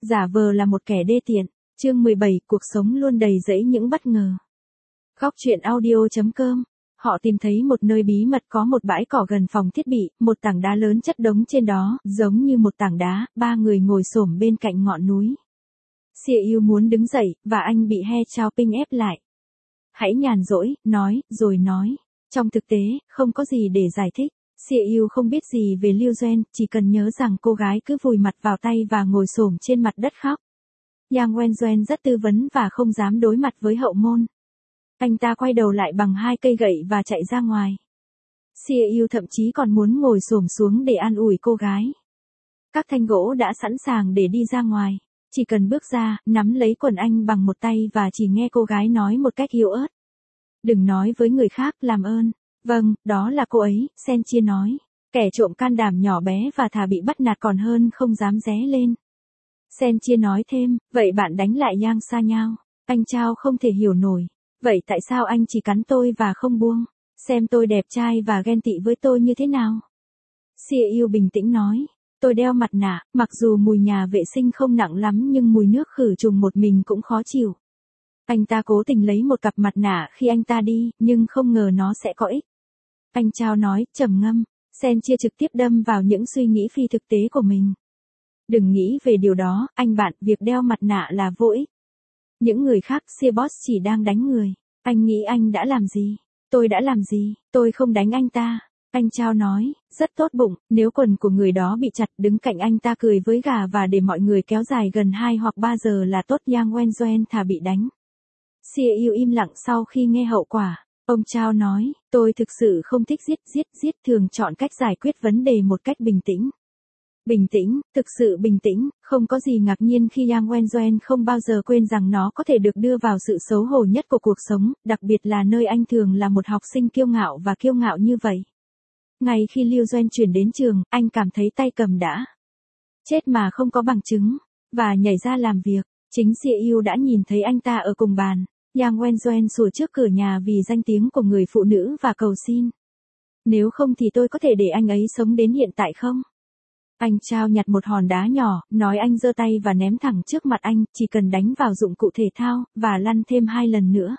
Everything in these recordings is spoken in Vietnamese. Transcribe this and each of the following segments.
Giả vờ là một kẻ đê tiện. Chương 17, cuộc sống luôn đầy rẫy những bất ngờ. Góc truyện audio.com. Họ tìm thấy một nơi bí mật có một bãi cỏ gần phòng thiết bị, một tảng đá lớn chất đống trên đó, giống như một tảng đá, ba người ngồi xổm bên cạnh ngọn núi. Xia Yêu muốn đứng dậy, và anh bị He Xiaoping ép lại. Hãy nhàn rỗi, nói, rồi nói. Trong thực tế, không có gì để giải thích. Xia Yêu không biết gì về Liu Duan, chỉ cần nhớ rằng cô gái cứ vùi mặt vào tay và ngồi xổm trên mặt đất khóc. Yang Wenzuan rất tư vấn và không dám đối mặt với hậu môn. Anh ta quay đầu lại bằng hai cây gậy và chạy ra ngoài. Xia Yêu thậm chí còn muốn ngồi xổm xuống để an ủi cô gái. Các thanh gỗ đã sẵn sàng để đi ra ngoài. Chỉ cần bước ra, nắm lấy quần anh bằng một tay và chỉ nghe cô gái nói một cách yếu ớt. Đừng nói với người khác, làm ơn. Vâng, đó là cô ấy, Sen Chia nói. Kẻ trộm can đảm nhỏ bé và thà bị bắt nạt còn hơn không dám ré lên. Sen Chia nói thêm, vậy bạn đánh lại Yang Sa Nhao. Anh Chao không thể hiểu nổi. Vậy tại sao anh chỉ cắn tôi và không buông? Xem tôi đẹp trai và ghen tị với tôi như thế nào? Xia Yêu bình tĩnh nói. Tôi đeo mặt nạ, mặc dù mùi nhà vệ sinh không nặng lắm nhưng mùi nước khử trùng một mình cũng khó chịu. Anh ta cố tình lấy một cặp mặt nạ khi anh ta đi, nhưng không ngờ nó sẽ có ích. Anh Chao nói, trầm ngâm. Sen Chia trực tiếp đâm vào những suy nghĩ phi thực tế của mình. Đừng nghĩ về điều đó, anh bạn, việc đeo mặt nạ là vô ích. Những người khác, Xia Boss chỉ đang đánh người. Anh nghĩ anh đã làm gì? Tôi đã làm gì? Tôi không đánh anh ta. Anh Chao nói, rất tốt bụng, nếu quần của người đó bị chặt, đứng cạnh anh ta cười với gà và để mọi người kéo dài gần 2 hoặc 3 giờ là tốt. Yang Wenzuan thà bị đánh. Xia Yêu im lặng sau khi nghe hậu quả. Ông Chao nói, tôi thực sự không thích giết, thường chọn cách giải quyết vấn đề một cách bình tĩnh. Bình tĩnh, thực sự bình tĩnh, không có gì ngạc nhiên khi Yang Wenzuan không bao giờ quên rằng nó có thể được đưa vào sự xấu hổ nhất của cuộc sống, đặc biệt là nơi anh thường là một học sinh kiêu ngạo như vậy. Ngay khi Liu Duan chuyển đến trường, anh cảm thấy tay cầm đã chết mà không có bằng chứng, và nhảy ra làm việc. Chính Xia Yêu đã nhìn thấy anh ta ở cùng bàn. Yang Wenzuan sủa trước cửa nhà vì danh tiếng của người phụ nữ và cầu xin. Nếu không thì tôi có thể để anh ấy sống đến hiện tại không? Anh Chao nhặt một hòn đá nhỏ, nói anh giơ tay và ném thẳng trước mặt anh, chỉ cần đánh vào dụng cụ thể thao, và lăn thêm 2 lần nữa.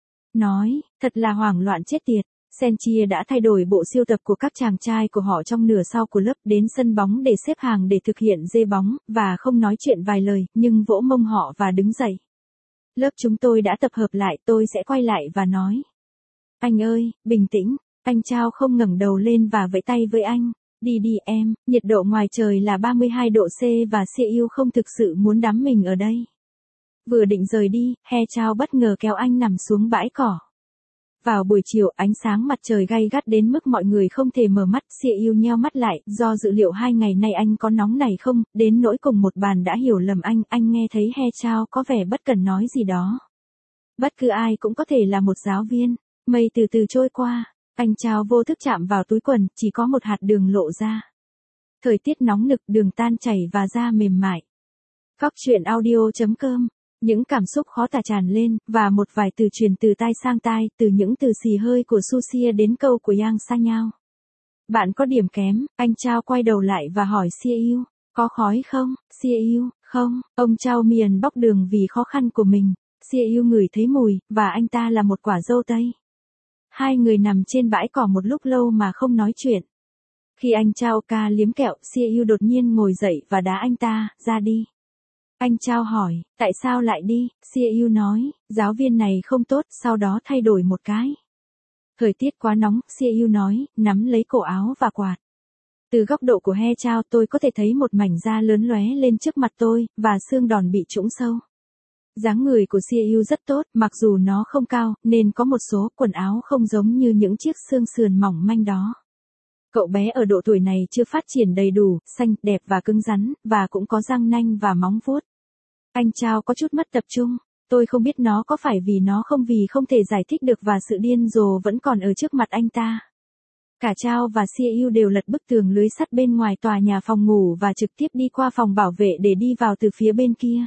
Nói, thật là hoảng loạn chết tiệt. Sen Chia đã thay đổi bộ siêu tập của các chàng trai của họ trong nửa sau của lớp đến sân bóng để xếp hàng để thực hiện dê bóng, và không nói chuyện vài lời, nhưng vỗ mông họ và đứng dậy. Lớp chúng tôi đã tập hợp lại, tôi sẽ quay lại và nói. Anh ơi, bình tĩnh. Anh Chao không ngẩng đầu lên và vẫy tay với anh. Đi em, nhiệt độ ngoài trời là 32 độ C và Xia Yêu không thực sự muốn đắm mình ở đây. Vừa định rời đi, He Chao bất ngờ kéo anh nằm xuống bãi cỏ. Vào buổi chiều, ánh sáng mặt trời gay gắt đến mức mọi người không thể mở mắt. Xia Yêu nheo mắt lại, do dự liệu 2 ngày nay anh có nóng này không, đến nỗi cùng một bàn đã hiểu lầm anh nghe thấy He Chao có vẻ bất cần nói gì đó. Bất cứ ai cũng có thể là một giáo viên. Mây từ từ trôi qua. Anh Chao vô thức chạm vào túi quần, chỉ có một hạt đường lộ ra. Thời tiết nóng nực, đường tan chảy và da mềm mại. Góc truyện audio.com. Những cảm xúc khó tả tràn lên, và một vài từ truyền từ tai sang tai, từ những từ xì hơi của Susia đến câu của Yang Sa Nhao. Bạn có điểm kém, anh Chao quay đầu lại và hỏi Xia Yêu, có khói không? Xia Yêu, không, ông Chao miền bóc đường vì khó khăn của mình. Xia Yêu ngửi thấy mùi, và anh ta là một quả dâu tây. Hai người nằm trên bãi cỏ một lúc lâu mà không nói chuyện. Khi anh Chao ca liếm kẹo, Xia Yêu đột nhiên ngồi dậy và đá anh ta, ra đi. Anh Chao hỏi, tại sao lại đi? Xia Yêu nói, giáo viên này không tốt, sau đó thay đổi một cái. Thời tiết quá nóng, Xia Yêu nói, nắm lấy cổ áo và quạt. Từ góc độ của He Chao tôi có thể thấy một mảnh da lớn lóe lên trước mặt tôi, và xương đòn bị trũng sâu. Dáng người của Xia Yêu rất tốt, mặc dù nó không cao, nên có một số quần áo không giống như những chiếc xương sườn mỏng manh đó. Cậu bé ở độ tuổi này chưa phát triển đầy đủ, xanh, đẹp và cứng rắn, và cũng có răng nanh và móng vuốt. Anh Chao có chút mất tập trung. Tôi không biết nó có phải vì nó không thể giải thích được và sự điên rồ vẫn còn ở trước mặt anh ta. Cả Chao và Xia Yêu đều lật bức tường lưới sắt bên ngoài tòa nhà phòng ngủ và trực tiếp đi qua phòng bảo vệ để đi vào từ phía bên kia.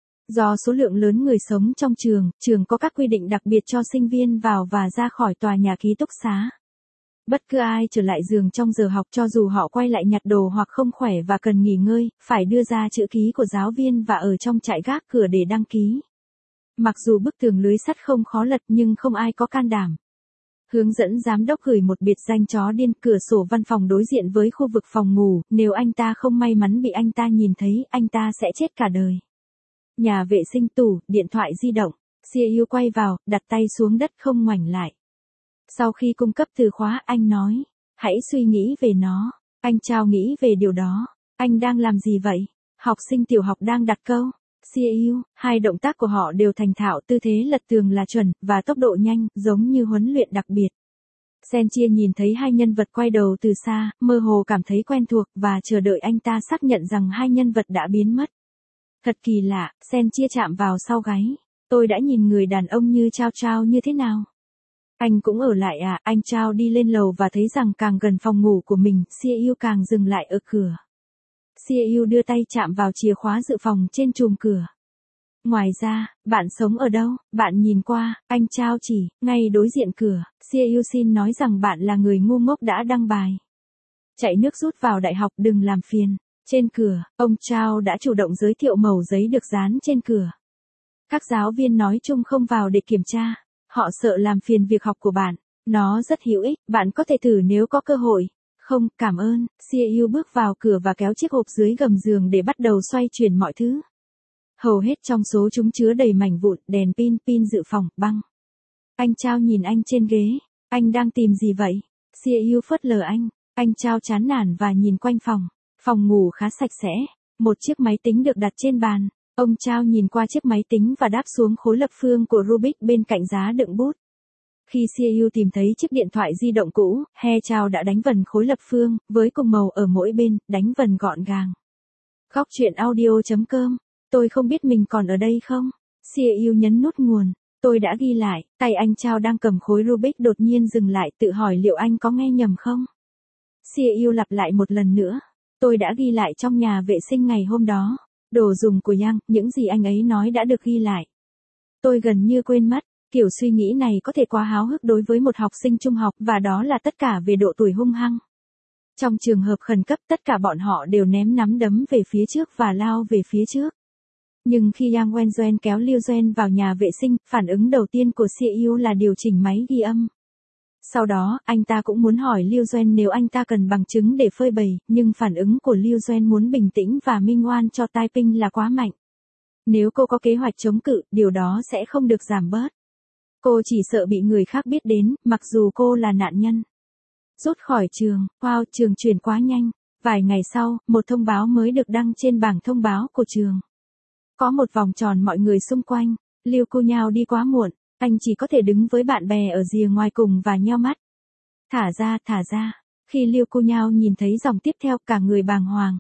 Do số lượng lớn người sống trong trường có các quy định đặc biệt cho sinh viên vào và ra khỏi tòa nhà ký túc xá. Bất cứ ai trở lại giường trong giờ học cho dù họ quay lại nhặt đồ hoặc không khỏe và cần nghỉ ngơi, phải đưa ra chữ ký của giáo viên và ở trong trại gác cửa để đăng ký. Mặc dù bức tường lưới sắt không khó lật nhưng không ai có can đảm. Hướng dẫn giám đốc gửi một biệt danh chó điên cửa sổ văn phòng đối diện với khu vực phòng ngủ, nếu anh ta không may mắn bị anh ta nhìn thấy, anh ta sẽ chết cả đời. Nhà vệ sinh tủ, điện thoại di động, CEO quay vào, đặt tay xuống đất không ngoảnh lại. Sau khi cung cấp từ khóa, anh nói, hãy suy nghĩ về nó. Anh Chao nghĩ về điều đó. Anh đang làm gì vậy? Học sinh tiểu học đang đặt câu. CEO, hai động tác của họ đều thành thạo, tư thế lật tường là chuẩn, và tốc độ nhanh, giống như huấn luyện đặc biệt. Senchia nhìn thấy hai nhân vật quay đầu từ xa, mơ hồ cảm thấy quen thuộc, và chờ đợi anh ta xác nhận rằng hai nhân vật đã biến mất. Thật kỳ lạ, Senchia chạm vào sau gáy. Tôi đã nhìn người đàn ông như Chao Chao như thế nào? Anh cũng ở lại à? Anh Chao đi lên lầu và thấy rằng càng gần phòng ngủ của mình, CEO càng dừng lại ở cửa. CEO đưa tay chạm vào chìa khóa dự phòng trên chùm cửa. Ngoài ra, bạn sống ở đâu? Bạn nhìn qua, anh Chao chỉ, ngay đối diện cửa. CEO xin nói rằng bạn là người ngu ngốc đã đăng bài. Chạy nước rút vào đại học, đừng làm phiền. Trên cửa, ông Chao đã chủ động giới thiệu mẩu giấy được dán trên cửa. Các giáo viên nói chung không vào để kiểm tra. Họ sợ làm phiền việc học của bạn. Nó rất hữu ích, bạn có thể thử nếu có cơ hội. Không, cảm ơn. CEO bước vào cửa và kéo chiếc hộp dưới gầm giường để bắt đầu xoay chuyển mọi thứ. Hầu hết trong số chúng chứa đầy mảnh vụn, đèn pin, pin dự phòng, băng. Anh Chao nhìn anh trên ghế. Anh đang tìm gì vậy? CEO phớt lờ anh. Anh Chao chán nản và nhìn quanh phòng. Phòng ngủ khá sạch sẽ. Một chiếc máy tính được đặt trên bàn. Ông Chao nhìn qua chiếc máy tính và đáp xuống khối lập phương của Rubik bên cạnh giá đựng bút. Khi CEO tìm thấy chiếc điện thoại di động cũ, He Chao đã đánh vần khối lập phương, với cùng màu ở mỗi bên, đánh vần gọn gàng. Góc truyện audio.com. Tôi không biết mình còn ở đây không? CEO nhấn nút nguồn. Tôi đã ghi lại, tay anh Chao đang cầm khối Rubik đột nhiên dừng lại, tự hỏi liệu anh có nghe nhầm không? CEO lặp lại một lần nữa. Tôi đã ghi lại trong nhà vệ sinh ngày hôm đó. Đồ dùng của Yang, những gì anh ấy nói đã được ghi lại. Tôi gần như quên mất, kiểu suy nghĩ này có thể quá háo hức đối với một học sinh trung học, và đó là tất cả về độ tuổi hung hăng. Trong trường hợp khẩn cấp, tất cả bọn họ đều ném nắm đấm về phía trước và lao về phía trước. Nhưng khi Yang Wenzhen kéo Liu Zhen vào nhà vệ sinh, phản ứng đầu tiên của CEO là điều chỉnh máy ghi âm. Sau đó, anh ta cũng muốn hỏi Liu Zhen nếu anh ta cần bằng chứng để phơi bày, nhưng phản ứng của Liu Zhen muốn bình tĩnh và minh oan cho Taiping là quá mạnh. Nếu cô có kế hoạch chống cự, điều đó sẽ không được giảm bớt. Cô chỉ sợ bị người khác biết đến, mặc dù cô là nạn nhân. Rút khỏi trường, wow, trường chuyển quá nhanh. Vài ngày sau, một thông báo mới được đăng trên bảng thông báo của trường. Có một vòng tròn mọi người xung quanh. Liu Kunyao đi quá muộn. Anh chỉ có thể đứng với bạn bè ở rìa ngoài cùng và nheo mắt. Thả ra, thả ra. Khi Liu Kunyao nhìn thấy dòng tiếp theo, cả người bàng hoàng.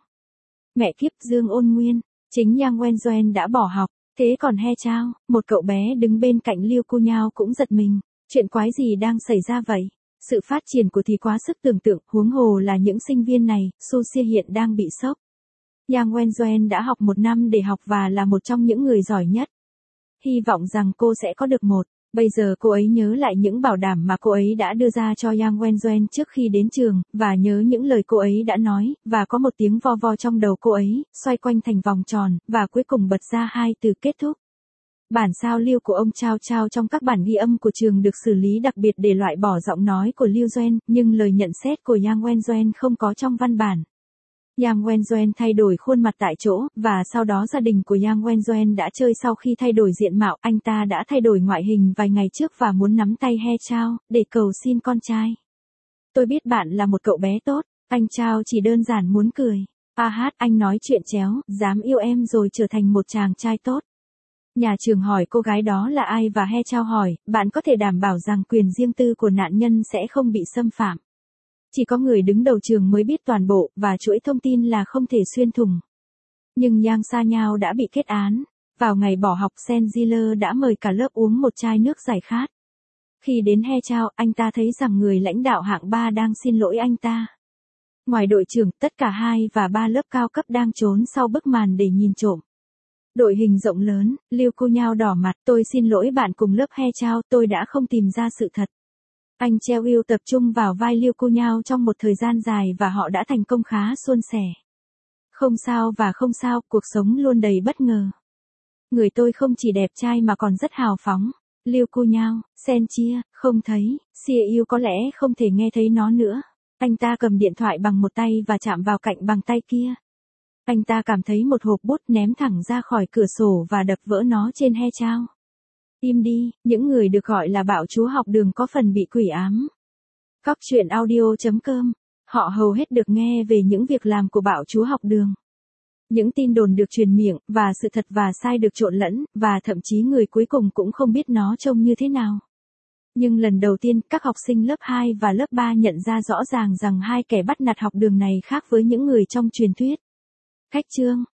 Mẹ kiếp, Dương Ôn Nguyên. Chính Yang Wenzhen đã bỏ học. Thế còn He Chao, một cậu bé đứng bên cạnh Liu Kunyao cũng giật mình. Chuyện quái gì đang xảy ra vậy? Sự phát triển của thì quá sức tưởng tượng, huống hồ là những sinh viên này, Su Xie hiện đang bị sốc. Yang Wenzhen đã học 1 năm để học và là một trong những người giỏi nhất. Hy vọng rằng cô sẽ có được một. Bây giờ cô ấy nhớ lại những bảo đảm mà cô ấy đã đưa ra cho Yang Wenzhen trước khi đến trường, và nhớ những lời cô ấy đã nói, và có một tiếng vo vo trong đầu cô ấy, xoay quanh thành vòng tròn, và cuối cùng bật ra 2 từ kết thúc. Bản sao lưu của ông Chao Chao trong các bản ghi âm của trường được xử lý đặc biệt để loại bỏ giọng nói của Liu Zhen, nhưng lời nhận xét của Yang Wenzhen không có trong văn bản. Yang Wenzhen thay đổi khuôn mặt tại chỗ, và sau đó gia đình của Yang Wenzhen đã chơi sau khi thay đổi diện mạo. Anh ta đã thay đổi ngoại hình vài ngày trước và muốn nắm tay He Chao, để cầu xin con trai. Tôi biết bạn là một cậu bé tốt, anh Chao chỉ đơn giản muốn cười. Anh nói chuyện chéo, dám yêu em rồi trở thành một chàng trai tốt. Nhà trường hỏi cô gái đó là ai và He Chao hỏi, bạn có thể đảm bảo rằng quyền riêng tư của nạn nhân sẽ không bị xâm phạm. Chỉ có người đứng đầu trường mới biết toàn bộ, và chuỗi thông tin là không thể xuyên thủng. Nhưng Yang Sa Nhao đã bị kết án. Vào ngày bỏ học, Sen Ziller đã mời cả lớp uống một chai nước giải khát. Khi đến He Chao, anh ta thấy rằng người lãnh đạo hạng 3 đang xin lỗi anh ta. Ngoài đội trưởng, tất cả 2 và 3 lớp cao cấp đang trốn sau bức màn để nhìn trộm. Đội hình rộng lớn, Liu Kunyao đỏ mặt, tôi xin lỗi bạn cùng lớp He Chao, tôi đã không tìm ra sự thật. Anh treo yêu tập trung vào vai Liêu Cô Nhao trong một thời gian dài và họ đã thành công khá suôn sẻ. Không sao và không sao, cuộc sống luôn đầy bất ngờ. Người tôi không chỉ đẹp trai mà còn rất hào phóng. Liêu Cô Nhao, Sen chia, không thấy, Xia yêu có lẽ không thể nghe thấy nó nữa. Anh ta cầm điện thoại bằng một tay và chạm vào cạnh bằng tay kia. Anh ta cảm thấy một hộp bút ném thẳng ra khỏi cửa sổ và đập vỡ nó trên he trao. Im đi, những người được gọi là bạo chúa học đường có phần bị quỷ ám. Góc truyện audio.com, họ hầu hết được nghe về những việc làm của bạo chúa học đường. Những tin đồn được truyền miệng, và sự thật và sai được trộn lẫn, và thậm chí người cuối cùng cũng không biết nó trông như thế nào. Nhưng lần đầu tiên, các học sinh lớp 2 và lớp 3 nhận ra rõ ràng rằng hai kẻ bắt nạt học đường này khác với những người trong truyền thuyết. Khách chương,